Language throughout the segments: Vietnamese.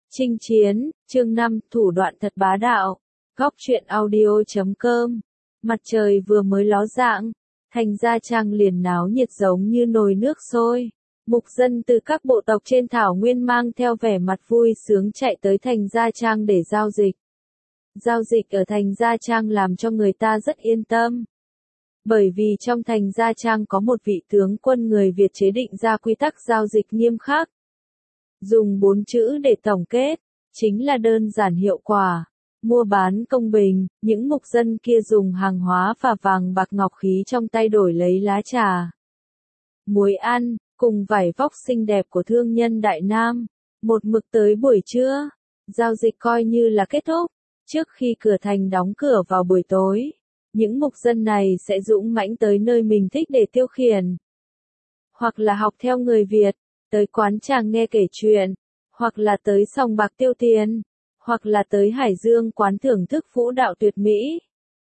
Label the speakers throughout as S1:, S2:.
S1: Chinh chiến, chương 5, thủ đoạn thật bá đạo. Góc truyện audio.com. Mặt trời vừa mới ló dạng, thành Gia Trang liền náo nhiệt giống như nồi nước sôi. Mục dân từ các bộ tộc trên thảo nguyên mang theo vẻ mặt vui sướng chạy tới thành Gia Trang để giao dịch. Giao dịch ở thành Gia Trang làm cho người ta rất yên tâm. Bởi vì trong thành Gia Trang có một vị tướng quân người Việt chế định ra quy tắc giao dịch nghiêm khắc. Dùng 4 chữ để tổng kết, chính là đơn giản hiệu quả, mua bán công bình. Những mục dân kia dùng hàng hóa và vàng bạc ngọc khí trong tay đổi lấy lá trà, muối ăn, cùng vải vóc xinh đẹp của thương nhân Đại Nam. Một mực tới buổi trưa, giao dịch coi như là kết thúc. Trước khi cửa thành đóng cửa vào buổi tối, những mục dân này sẽ dũng mãnh tới nơi mình thích để tiêu khiển. Hoặc là học theo người Việt, tới quán trà nghe kể chuyện, hoặc là tới sòng bạc tiêu tiền, hoặc là tới Hải Dương quán thưởng thức vũ đạo tuyệt mỹ.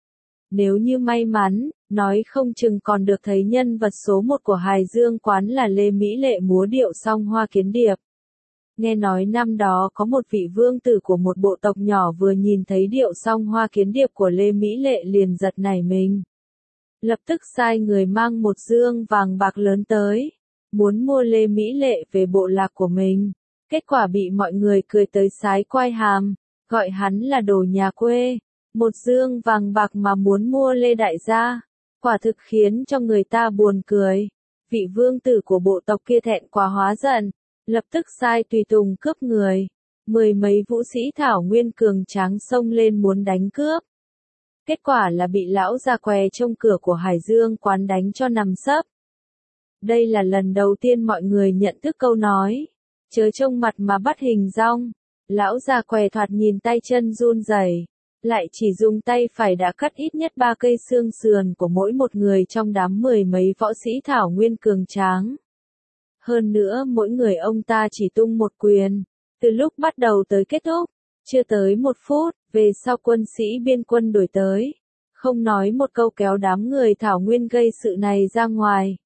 S1: Nếu như may mắn, nói không chừng còn được thấy nhân vật số 1 của Hải Dương quán là Lê Mỹ Lệ múa điệu song hoa kiến điệp. Nghe nói năm đó có một vị vương tử của một bộ tộc nhỏ vừa nhìn thấy điệu song hoa kiến điệp của Lê Mỹ Lệ liền giật nảy mình. Lập tức sai người mang một dương vàng bạc lớn tới, muốn mua Lê Mỹ Lệ về bộ lạc của mình. Kết quả bị mọi người cười tới sái quai hàm, gọi hắn là đồ nhà quê. Một dương vàng bạc mà muốn mua Lê đại gia, quả thực khiến cho người ta buồn cười. Vị vương tử của bộ tộc kia thẹn quá hóa giận, lập tức sai tùy tùng cướp người. 10 mấy vũ sĩ thảo nguyên cường tráng xông lên muốn đánh cướp. Kết quả là bị lão già què trông cửa của Hải Dương quán đánh cho nằm sấp. Đây là lần đầu tiên mọi người nhận thức câu nói, chớ trông mặt mà bắt hình dong. Lão già què thoạt nhìn tay chân run rẩy, lại chỉ dùng tay phải đã cắt ít nhất 3 cây xương sườn của mỗi một người trong đám 10 mấy võ sĩ thảo nguyên cường tráng. Hơn nữa mỗi người ông ta chỉ tung một quyền, từ lúc bắt đầu tới kết thúc, chưa tới 1 phút, về sau quân sĩ biên quân đuổi tới, không nói một câu kéo đám người thảo nguyên gây sự này ra ngoài.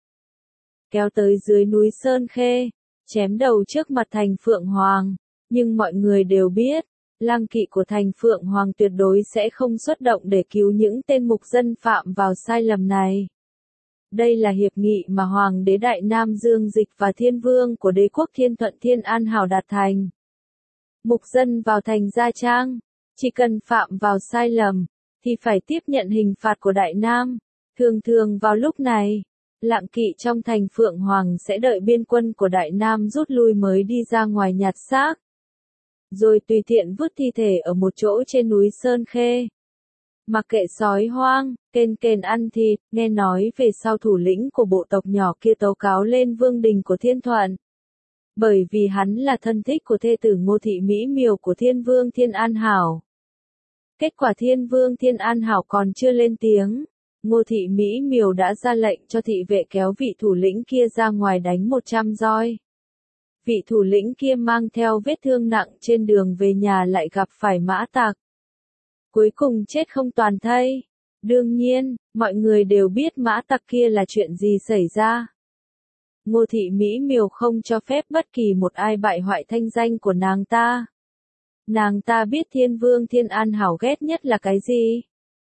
S1: Kéo tới dưới núi Sơn Khê, chém đầu trước mặt thành Phượng Hoàng, nhưng mọi người đều biết, lang kỵ của thành Phượng Hoàng tuyệt đối sẽ không xuất động để cứu những tên mục dân phạm vào sai lầm này. Đây là hiệp nghị mà Hoàng đế Đại Nam Dương Dịch và Thiên Vương của đế quốc Thiên Thuận Thiên An Hảo đạt thành. Mục dân vào thành Gia Trang, chỉ cần phạm vào sai lầm, thì phải tiếp nhận hình phạt của Đại Nam. Thường thường vào lúc này, lạng kỵ trong thành Phượng Hoàng sẽ đợi biên quân của Đại Nam rút lui mới đi ra ngoài nhặt xác, rồi tùy tiện vứt thi thể ở một chỗ trên núi Sơn Khê. Mặc kệ sói hoang, kền ăn thịt. Nghe nói về sau thủ lĩnh của bộ tộc nhỏ kia tố cáo lên vương đình của Thiên Thuận. Bởi vì hắn là thân thích của thê tử Ngô Thị Mỹ Miều của Thiên Vương Thiên An Hảo. Kết quả Thiên Vương Thiên An Hảo còn chưa lên tiếng, Ngô Thị Mỹ Miều đã ra lệnh cho thị vệ kéo vị thủ lĩnh kia ra ngoài đánh 100 roi. Vị thủ lĩnh kia mang theo vết thương nặng trên đường về nhà lại gặp phải mã tặc. Cuối cùng chết không toàn thây. Đương nhiên, mọi người đều biết mã tặc kia là chuyện gì xảy ra. Ngô Thị Mỹ Miều không cho phép bất kỳ một ai bại hoại thanh danh của nàng ta. Nàng ta biết Thiên Vương Thiên An Hảo ghét nhất là cái gì.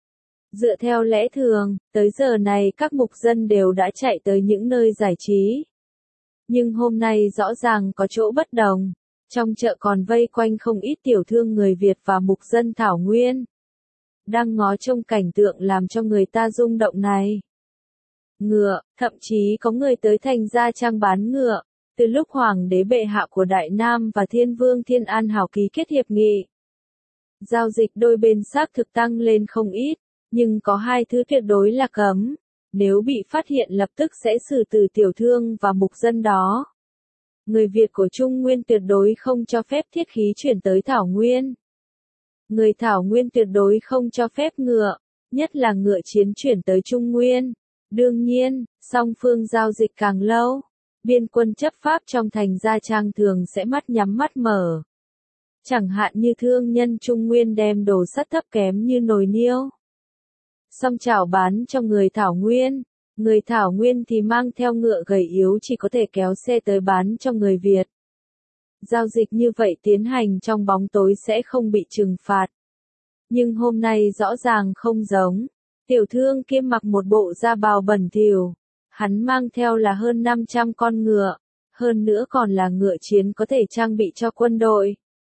S1: Dựa theo lẽ thường, tới giờ này các mục dân đều đã chạy tới những nơi giải trí. Nhưng hôm nay rõ ràng có chỗ bất đồng. Trong chợ còn vây quanh không ít tiểu thương người Việt và mục dân thảo nguyên. Đang ngó trông cảnh tượng làm cho người ta rung động này. Ngựa, thậm chí có người tới thành Gia Trang bán ngựa. Từ lúc Hoàng đế bệ hạ của Đại Nam và Thiên Vương Thiên An Hảo ký kết hiệp nghị, giao dịch đôi bên xác thực tăng lên không ít, nhưng có 2 thứ tuyệt đối là cấm. Nếu bị phát hiện lập tức sẽ xử tử tiểu thương và mục dân đó. Người Việt của Trung Nguyên tuyệt đối không cho phép thiết khí chuyển tới Thảo Nguyên. Người Thảo Nguyên tuyệt đối không cho phép ngựa, nhất là ngựa chiến chuyển tới Trung Nguyên. Đương nhiên, song phương giao dịch càng lâu, biên quân chấp pháp trong thành Gia Trang thường sẽ mắt nhắm mắt mở. Chẳng hạn như thương nhân Trung Nguyên đem đồ sắt thấp kém như nồi niêu, xong chảo bán cho người Thảo Nguyên. Người Thảo Nguyên thì mang theo ngựa gầy yếu chỉ có thể kéo xe tới bán cho người Việt. Giao dịch như vậy tiến hành trong bóng tối sẽ không bị trừng phạt. Nhưng hôm nay rõ ràng không giống. Tiểu thương kia mặc một bộ da bào bẩn thỉu. Hắn mang theo là hơn 500 con ngựa. Hơn nữa còn là ngựa chiến có thể trang bị cho quân đội.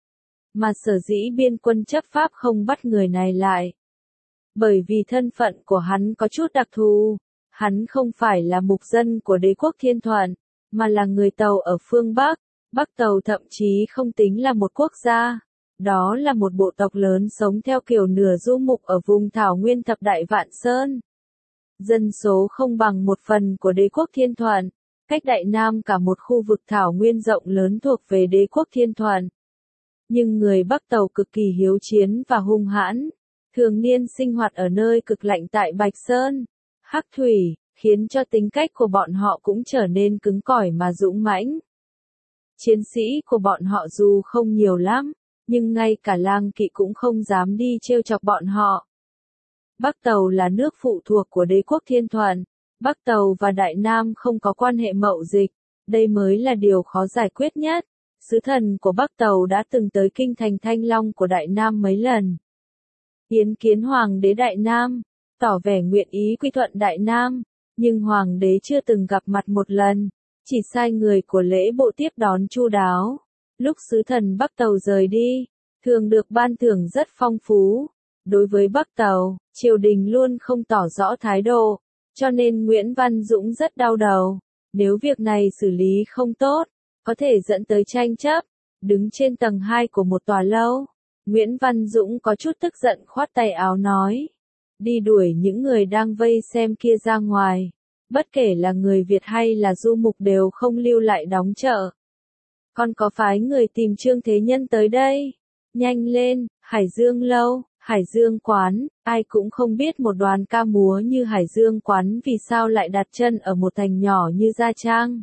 S1: Mà sở dĩ biên quân chấp pháp không bắt người này lại. Bởi vì thân phận của hắn có chút đặc thù. Hắn không phải là mục dân của đế quốc Thiên Thuận, mà là người Tàu ở phương Bắc. Bắc Tàu thậm chí không tính là một quốc gia. Đó là một bộ tộc lớn sống theo kiểu nửa du mục ở vùng thảo nguyên thập đại Vạn Sơn. Dân số không bằng 1/10 của đế quốc Thiên Thuận, cách Đại Nam cả một khu vực thảo nguyên rộng lớn thuộc về đế quốc Thiên Thuận. Nhưng người Bắc Tàu cực kỳ hiếu chiến và hung hãn, thường niên sinh hoạt ở nơi cực lạnh tại Bạch Sơn, Hắc Thủy, khiến cho tính cách của bọn họ cũng trở nên cứng cỏi mà dũng mãnh. Chiến sĩ của bọn họ dù không nhiều lắm, nhưng ngay cả lang kỵ cũng không dám đi trêu chọc bọn họ. Bắc Tàu là nước phụ thuộc của đế quốc Thiên Thuận. Bắc Tàu và Đại Nam không có quan hệ mậu dịch, đây mới là điều khó giải quyết nhất. Sứ thần của Bắc Tàu đã từng tới kinh thành Thanh Long của Đại Nam mấy lần. Yến kiến Hoàng đế Đại Nam, tỏ vẻ nguyện ý quy thuận Đại Nam, nhưng Hoàng đế chưa từng gặp mặt một lần, chỉ sai người của lễ bộ tiếp đón chu đáo. Lúc sứ thần Bắc Tàu rời đi, thường được ban thưởng rất phong phú. Đối với Bắc Tàu, triều đình luôn không tỏ rõ thái độ, cho nên Nguyễn Văn Dũng rất đau đầu. Nếu việc này xử lý không tốt, có thể dẫn tới tranh chấp. Đứng trên tầng 2 của một tòa lâu, Nguyễn Văn Dũng có chút tức giận khoát tay áo nói. Đi đuổi những người đang vây xem kia ra ngoài. Bất kể là người Việt hay là du mục đều không lưu lại đóng chợ. Còn có phái người tìm Trương Thế Nhân tới đây. Nhanh lên, Hải Dương lâu, Hải Dương quán, ai cũng không biết một đoàn ca múa như Hải Dương quán vì sao lại đặt chân ở một thành nhỏ như Gia Trang.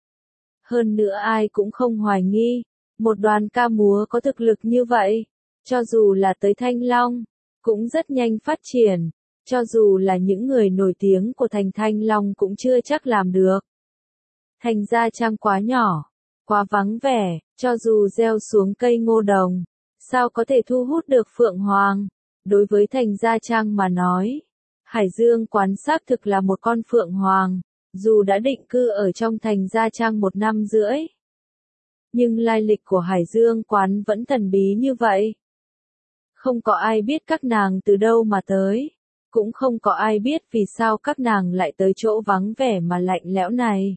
S1: Hơn nữa ai cũng không hoài nghi, một đoàn ca múa có thực lực như vậy, cho dù là tới Thanh Long, cũng rất nhanh phát triển, cho dù là những người nổi tiếng của thành Thanh Long cũng chưa chắc làm được. Thành Gia Trang quá nhỏ, quá vắng vẻ, cho dù gieo xuống cây ngô đồng, sao có thể thu hút được Phượng Hoàng. Đối với thành Gia Trang mà nói, Hải Dương quán xác thực là một con Phượng Hoàng, dù đã định cư ở trong thành Gia Trang 1 năm rưỡi. Nhưng lai lịch của Hải Dương quán vẫn thần bí như vậy. Không có ai biết các nàng từ đâu mà tới, cũng không có ai biết vì sao các nàng lại tới chỗ vắng vẻ mà lạnh lẽo này.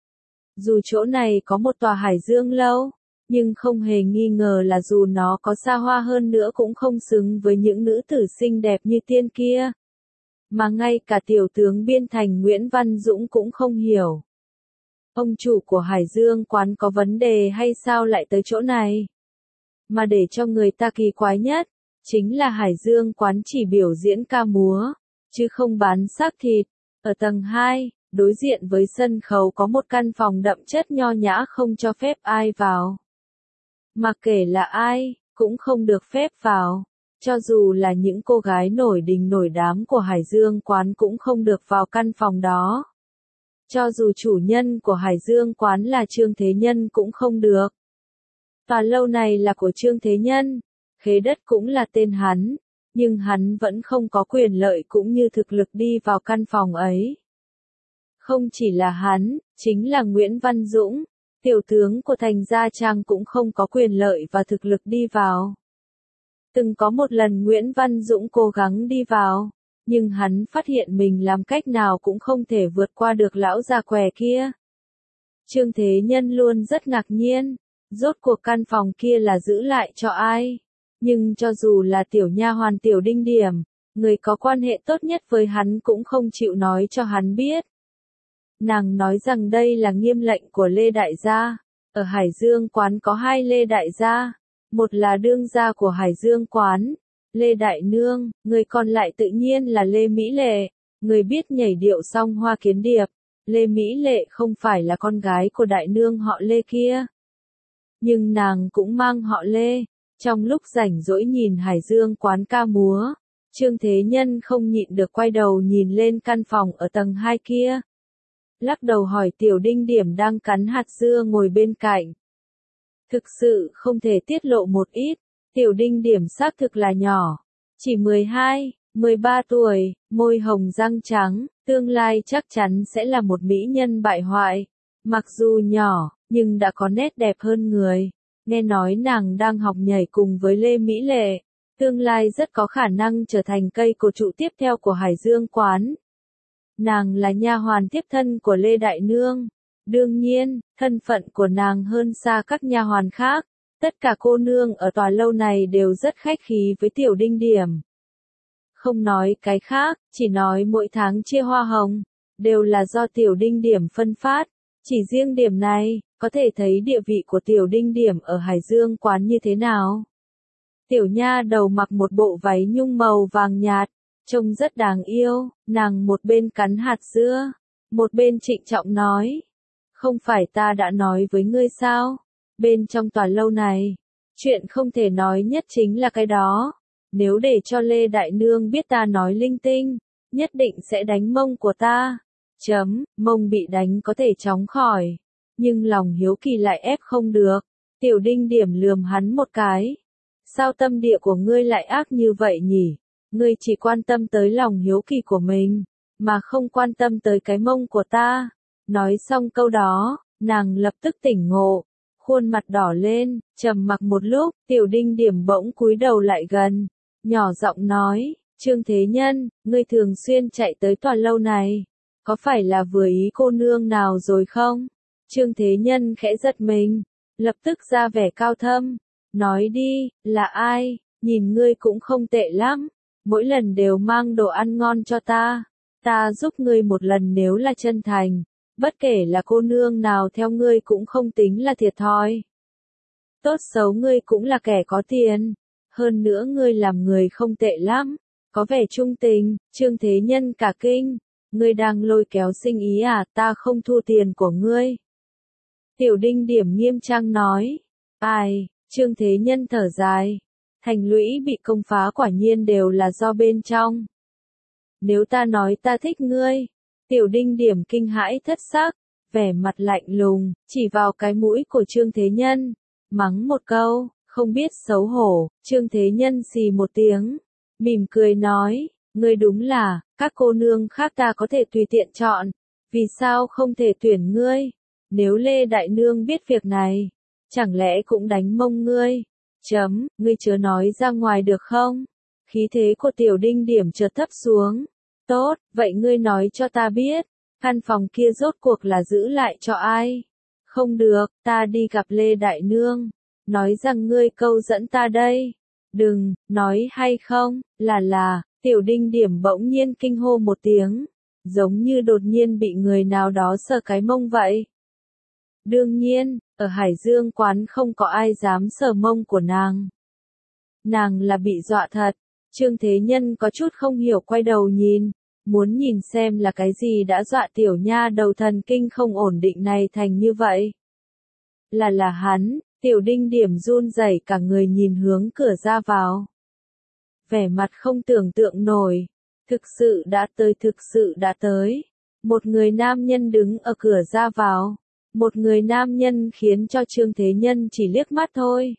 S1: Dù chỗ này có một tòa Hải Dương lâu, nhưng không hề nghi ngờ là dù nó có xa hoa hơn nữa cũng không xứng với những nữ tử xinh đẹp như tiên kia. Mà ngay cả tiểu tướng biên thành Nguyễn Văn Dũng cũng không hiểu. Ông chủ của Hải Dương quán có vấn đề hay sao lại tới chỗ này? Mà để cho người ta kỳ quái nhất, chính là Hải Dương quán chỉ biểu diễn ca múa, chứ không bán xác thịt. Ở tầng 2, đối diện với sân khấu có một căn phòng đậm chất nho nhã không cho phép ai vào. Mà kể là ai, cũng không được phép vào. Cho dù là những cô gái nổi đình nổi đám của Hải Dương quán cũng không được vào căn phòng đó. Cho dù chủ nhân của Hải Dương quán là Trương Thế Nhân cũng không được. Tòa lâu này là của Trương Thế Nhân, khế đất cũng là tên hắn, nhưng hắn vẫn không có quyền lợi cũng như thực lực đi vào căn phòng ấy. Không chỉ là hắn, chính là Nguyễn Văn Dũng, tiểu tướng của thành Gia Trang cũng không có quyền lợi và thực lực đi vào. Từng có một lần Nguyễn Văn Dũng cố gắng đi vào, nhưng hắn phát hiện mình làm cách nào cũng không thể vượt qua được lão già què kia. Trương Thế Nhân luôn rất ngạc nhiên, rốt cuộc căn phòng kia là giữ lại cho ai. Nhưng cho dù là tiểu nha hoàn Tiểu Đinh Điểm, người có quan hệ tốt nhất với hắn cũng không chịu nói cho hắn biết. Nàng nói rằng đây là nghiêm lệnh của Lê Đại Gia. Ở Hải Dương quán có 2 Lê Đại Gia. Một là đương gia của Hải Dương quán, Lê Đại Nương, người còn lại tự nhiên là Lê Mỹ Lệ, người biết nhảy điệu song hoa kiến điệp. Lê Mỹ Lệ không phải là con gái của đại nương họ Lê kia. Nhưng nàng cũng mang họ Lê. Trong lúc rảnh rỗi nhìn Hải Dương quán ca múa, Trương Thế Nhân không nhịn được quay đầu nhìn lên căn phòng ở tầng 2 kia. Lắc đầu hỏi Tiểu Đinh Điểm đang cắn hạt dưa ngồi bên cạnh. Thực sự không thể tiết lộ một ít, Tiểu Đinh Điểm xác thực là nhỏ, chỉ 12, 13 tuổi, môi hồng răng trắng, tương lai chắc chắn sẽ là một mỹ nhân bại hoại. Mặc dù nhỏ, nhưng đã có nét đẹp hơn người. Nghe nói nàng đang học nhảy cùng với Lê Mỹ Lệ, tương lai rất có khả năng trở thành cây cột trụ tiếp theo của Hải Dương quán. Nàng là nha hoàn tiếp thân của Lê Đại Nương. Đương nhiên, thân phận của nàng hơn xa các nha hoàn khác. Tất cả cô nương ở tòa lâu này đều rất khách khí với Tiểu Đinh Điểm. Không nói cái khác, chỉ nói mỗi tháng chia hoa hồng, đều là do Tiểu Đinh Điểm phân phát. Chỉ riêng điểm này, có thể thấy địa vị của Tiểu Đinh Điểm ở Hải Dương quán như thế nào. Tiểu nha đầu mặc một bộ váy nhung màu vàng nhạt, trông rất đáng yêu, nàng một bên cắn hạt dưa, một bên trịnh trọng nói. Không phải ta đã nói với ngươi sao? Bên trong tòa lâu này, chuyện không thể nói nhất chính là cái đó. Nếu để cho Lê Đại Nương biết ta nói linh tinh, nhất định sẽ đánh mông của ta. Mông bị đánh có thể chóng khỏi, nhưng lòng hiếu kỳ lại ép không được. Tiểu Đinh Điểm lườm hắn một cái. Sao tâm địa của ngươi lại ác như vậy nhỉ? Ngươi chỉ quan tâm tới lòng hiếu kỳ của mình, mà không quan tâm tới cái mông của ta. Nói xong câu đó, nàng lập tức tỉnh ngộ, khuôn mặt đỏ lên, trầm mặc một lúc, Tiểu Đinh Điểm bỗng cúi đầu lại gần, nhỏ giọng nói, Trương Thế Nhân, ngươi thường xuyên chạy tới tòa lâu này, có phải là vừa ý cô nương nào rồi không? Trương Thế Nhân khẽ giật mình, lập tức ra vẻ cao thâm, nói đi, là ai, nhìn ngươi cũng không tệ lắm, mỗi lần đều mang đồ ăn ngon cho ta giúp ngươi một lần nếu là chân thành. Bất kể là cô nương nào theo ngươi cũng không tính là thiệt thòi. Tốt xấu ngươi cũng là kẻ có tiền. Hơn nữa ngươi làm người không tệ lắm. Có vẻ trung tình, Trương Thế Nhân cả kinh. Ngươi đang lôi kéo sinh ý à, ta không thu tiền của ngươi. Tiểu Đinh Điểm nghiêm trang nói. Ai, Trương Thế Nhân thở dài. Thành lũy bị công phá quả nhiên đều là do bên trong. Nếu ta nói ta thích ngươi. Tiểu Đinh Điểm kinh hãi thất sắc, vẻ mặt lạnh lùng, chỉ vào cái mũi của Trương Thế Nhân, mắng một câu, không biết xấu hổ. Trương Thế Nhân xì một tiếng, mỉm cười nói, ngươi đúng là, các cô nương khác ta có thể tùy tiện chọn, vì sao không thể tuyển ngươi? Nếu Lê Đại Nương biết việc này, chẳng lẽ cũng đánh mông ngươi? Ngươi chớ nói ra ngoài được không? Khí thế của Tiểu Đinh Điểm chợt thấp xuống. Tốt, vậy ngươi nói cho ta biết, căn phòng kia rốt cuộc là giữ lại cho ai? Không được, ta đi gặp Lê Đại Nương, nói rằng ngươi câu dẫn ta đây. Đừng, nói hay không, là, Tiểu Đinh Điểm bỗng nhiên kinh hô một tiếng, giống như đột nhiên bị người nào đó sờ cái mông vậy. Đương nhiên, ở Hải Dương quán không có ai dám sờ mông của nàng. Nàng là bị dọa thật. Trương Thế Nhân có chút không hiểu quay đầu nhìn, muốn nhìn xem là cái gì đã dọa tiểu nha đầu thần kinh không ổn định này thành như vậy. Là hắn, Tiểu Đinh Điểm run rẩy cả người nhìn hướng cửa ra vào. Vẻ mặt không tưởng tượng nổi, thực sự đã tới. Một người nam nhân đứng ở cửa ra vào, một người nam nhân khiến cho Trương Thế Nhân chỉ liếc mắt thôi.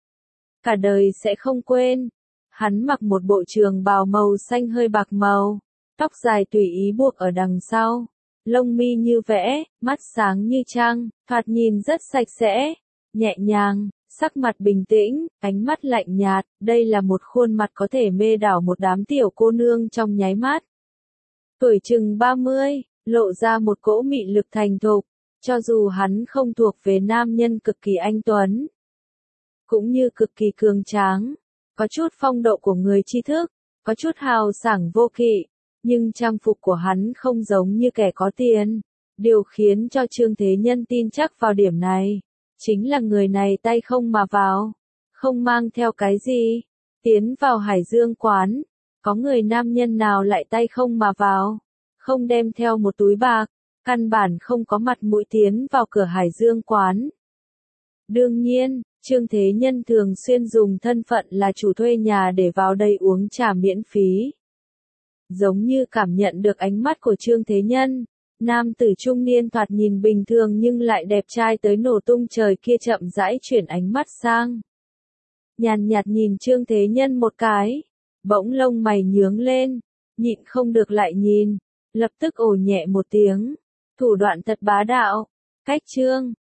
S1: Cả đời sẽ không quên. Hắn mặc một bộ trường bào màu xanh hơi bạc màu, tóc dài tùy ý buộc ở đằng sau, lông mi như vẽ, mắt sáng như trăng, thoạt nhìn rất sạch sẽ, nhẹ nhàng, sắc mặt bình tĩnh, ánh mắt lạnh nhạt, đây là một khuôn mặt có thể mê đảo một đám tiểu cô nương trong nháy mắt. Tuổi chừng 30, lộ ra một cỗ mị lực thành thục, cho dù hắn không thuộc về nam nhân cực kỳ anh tuấn, cũng như cực kỳ cường tráng. Có chút phong độ của người tri thức, có chút hào sảng vô kỵ, nhưng trang phục của hắn không giống như kẻ có tiền. Điều khiến cho Trương Thế Nhân tin chắc vào điểm này, chính là người này tay không mà vào, không mang theo cái gì. Tiến vào Hải Dương quán, có người nam nhân nào lại tay không mà vào, không đem theo một túi bạc, căn bản không có mặt mũi tiến vào cửa Hải Dương quán. Đương nhiên, Trương Thế Nhân thường xuyên dùng thân phận là chủ thuê nhà để vào đây uống trà miễn phí. Giống như cảm nhận được ánh mắt của Trương Thế Nhân, Nam tử trung niên thoạt nhìn bình thường nhưng lại đẹp trai tới nổ tung trời kia chậm rãi chuyển ánh mắt sang. Nhàn nhạt nhìn Trương Thế Nhân một cái, bỗng lông mày nhướng lên, nhịn không được lại nhìn, lập tức ồ nhẹ một tiếng. Thủ đoạn thật bá đạo. Cách Trương